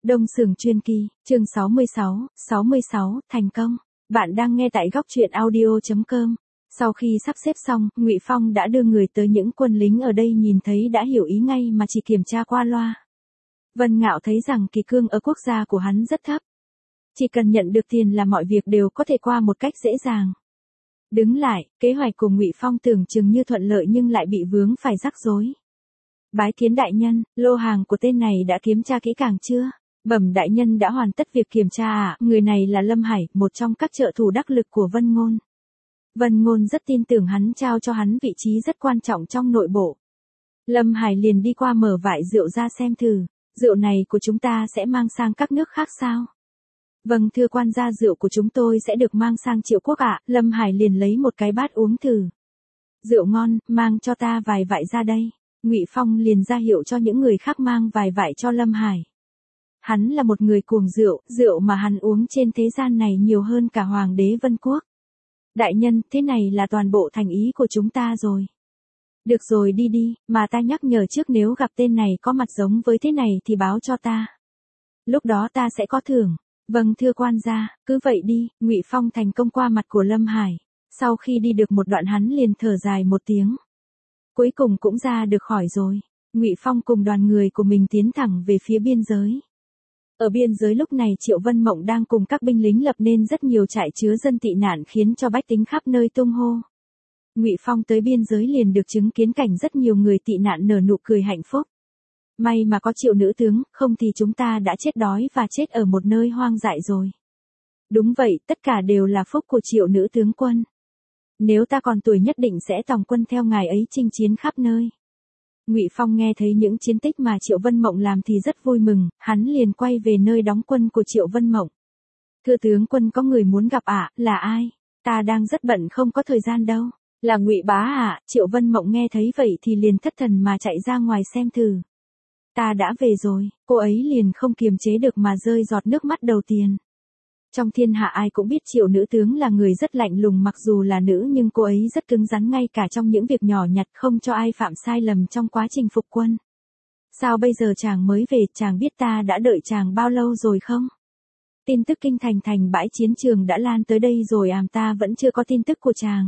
Đông Sưởng Truyền Kỳ, chương 66, thành công. Bạn đang nghe tại góc truyện audio.com. Sau khi sắp xếp xong, Ngụy Phong đã đưa người tới, những quân lính ở đây nhìn thấy đã hiểu ý ngay mà chỉ kiểm tra qua loa. Vân Ngạo thấy rằng kỳ cương ở quốc gia của hắn rất thấp. Chỉ cần nhận được tiền là mọi việc đều có thể qua một cách dễ dàng. Đứng lại, kế hoạch của Ngụy Phong tưởng chừng như thuận lợi nhưng lại bị vướng phải rắc rối. Bái kiến đại nhân, lô hàng của tên này đã kiểm tra kỹ càng chưa? Bẩm đại nhân đã hoàn tất việc kiểm tra ạ. Người này là Lâm Hải, một trong các trợ thủ đắc lực của Vân Ngôn. Vân Ngôn rất tin tưởng hắn, trao cho hắn vị trí rất quan trọng trong nội bộ. Lâm Hải liền đi qua mở vại rượu ra xem thử. Rượu này của chúng ta sẽ mang sang các nước khác sao? Vâng thưa quan gia, rượu của chúng tôi sẽ được mang sang Triệu Quốc ạ. Lâm Hải liền lấy một cái bát uống thử. Rượu ngon, mang cho ta vài vại ra đây. Ngụy Phong liền ra hiệu cho những người khác mang vài vại cho Lâm Hải. Hắn là một người cuồng rượu, rượu mà hắn uống trên thế gian này nhiều hơn cả Hoàng đế Vân Quốc. Đại nhân, thế này là toàn bộ thành ý của chúng ta rồi. Được rồi, đi đi, mà ta nhắc nhở trước, nếu gặp tên này có mặt giống với thế này thì báo cho ta. Lúc đó ta sẽ có thưởng. Vâng thưa quan gia, cứ vậy đi. Ngụy Phong thành công qua mặt của Lâm Hải. Sau khi đi được một đoạn hắn liền thở dài một tiếng. Cuối cùng cũng ra được khỏi rồi. Ngụy Phong cùng đoàn người của mình tiến thẳng về phía biên giới. Ở biên giới lúc này Triệu Vân Mộng đang cùng các binh lính lập nên rất nhiều trại chứa dân tị nạn, khiến cho bách tính khắp nơi tung hô. Ngụy Phong tới biên giới liền được chứng kiến cảnh rất nhiều người tị nạn nở nụ cười hạnh phúc. May mà có Triệu nữ tướng, không thì chúng ta đã chết đói và chết ở một nơi hoang dại rồi. Đúng vậy, tất cả đều là phúc của Triệu nữ tướng quân. Nếu ta còn tuổi nhất định sẽ tòng quân theo ngài ấy chinh chiến khắp nơi. Ngụy Phong nghe thấy những chiến tích mà Triệu Vân Mộng làm thì rất vui mừng, hắn liền quay về nơi đóng quân của Triệu Vân Mộng. Thưa tướng quân, có người muốn gặp ạ. Là ai? Ta đang rất bận không có thời gian đâu. Là Ngụy bá ạ. Triệu Vân Mộng nghe thấy vậy thì liền thất thần mà chạy ra ngoài xem thử. Ta đã về rồi. Cô ấy liền không kiềm chế được mà rơi giọt nước mắt đầu tiên. Trong thiên hạ ai cũng biết Triệu nữ tướng là người rất lạnh lùng, mặc dù là nữ nhưng cô ấy rất cứng rắn ngay cả trong những việc nhỏ nhặt, không cho ai phạm sai lầm trong quá trình phục quân. Sao bây giờ chàng mới về, chàng biết ta đã đợi chàng bao lâu rồi không? Tin tức kinh thành bãi chiến trường đã lan tới đây rồi, ta vẫn chưa có tin tức của chàng.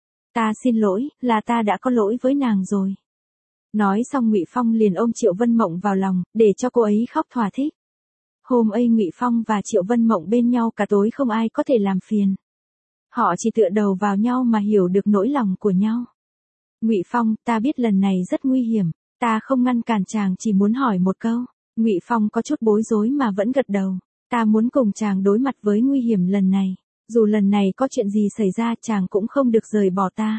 Ta xin lỗi, là ta đã có lỗi với nàng rồi. Nói xong Ngụy Phong liền ôm Triệu Vân Mộng vào lòng, để cho cô ấy khóc thỏa thích. Hôm ấy Ngụy Phong và Triệu Vân Mộng bên nhau cả tối, không ai có thể làm phiền. Họ chỉ tựa đầu vào nhau mà hiểu được nỗi lòng của nhau. Ngụy Phong, ta biết lần này rất nguy hiểm, ta không ngăn cản chàng, chỉ muốn hỏi một câu. Ngụy Phong có chút bối rối mà vẫn gật đầu. Ta muốn cùng chàng đối mặt với nguy hiểm lần này. Dù lần này có chuyện gì xảy ra, chàng cũng không được rời bỏ ta.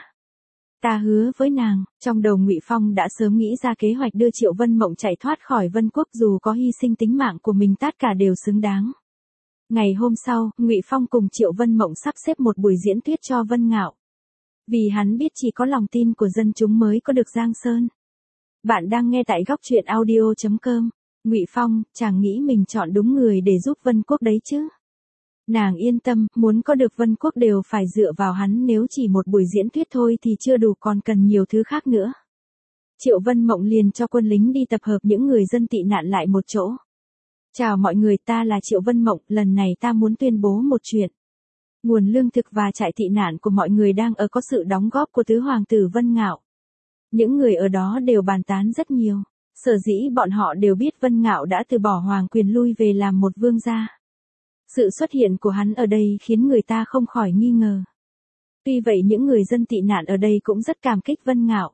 Ta hứa với nàng. Trong đầu Ngụy Phong đã sớm nghĩ ra kế hoạch đưa Triệu Vân Mộng chạy thoát khỏi Vân Quốc, dù có hy sinh tính mạng của mình tất cả đều xứng đáng. Ngày hôm sau, Ngụy Phong cùng Triệu Vân Mộng sắp xếp một buổi diễn thuyết cho Vân Ngạo. Vì hắn biết chỉ có lòng tin của dân chúng mới có được Giang Sơn. Bạn đang nghe tại góc truyện audio.com. Ngụy Phong, chàng nghĩ mình chọn đúng người để giúp Vân Quốc đấy chứ? Nàng yên tâm, muốn có được Vân Quốc đều phải dựa vào hắn, nếu chỉ một buổi diễn thuyết thôi thì chưa đủ, còn cần nhiều thứ khác nữa. Triệu Vân Mộng liền cho quân lính đi tập hợp những người dân tị nạn lại một chỗ. Chào mọi người, ta là Triệu Vân Mộng, lần này ta muốn tuyên bố một chuyện. Nguồn lương thực và trại tị nạn của mọi người đang ở có sự đóng góp của tứ hoàng tử Vân Ngạo. Những người ở đó đều bàn tán rất nhiều. Sở dĩ bọn họ đều biết Vân Ngạo đã từ bỏ hoàng quyền lui về làm một vương gia. Sự xuất hiện của hắn ở đây khiến người ta không khỏi nghi ngờ. Tuy vậy những người dân tị nạn ở đây cũng rất cảm kích Vân Ngạo.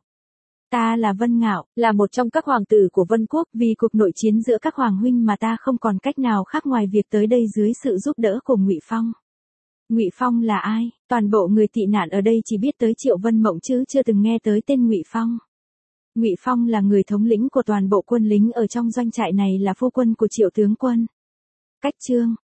Ta là Vân Ngạo, là một trong các hoàng tử của Vân Quốc, vì cuộc nội chiến giữa các hoàng huynh mà ta không còn cách nào khác ngoài việc tới đây dưới sự giúp đỡ của Ngụy Phong. Ngụy Phong là ai? Toàn bộ người tị nạn ở đây chỉ biết tới Triệu Vân Mộng chứ chưa từng nghe tới tên Ngụy Phong. Ngụy Phong là người thống lĩnh của toàn bộ quân lính ở trong doanh trại này, là phu quân của Triệu tướng quân. Cách chương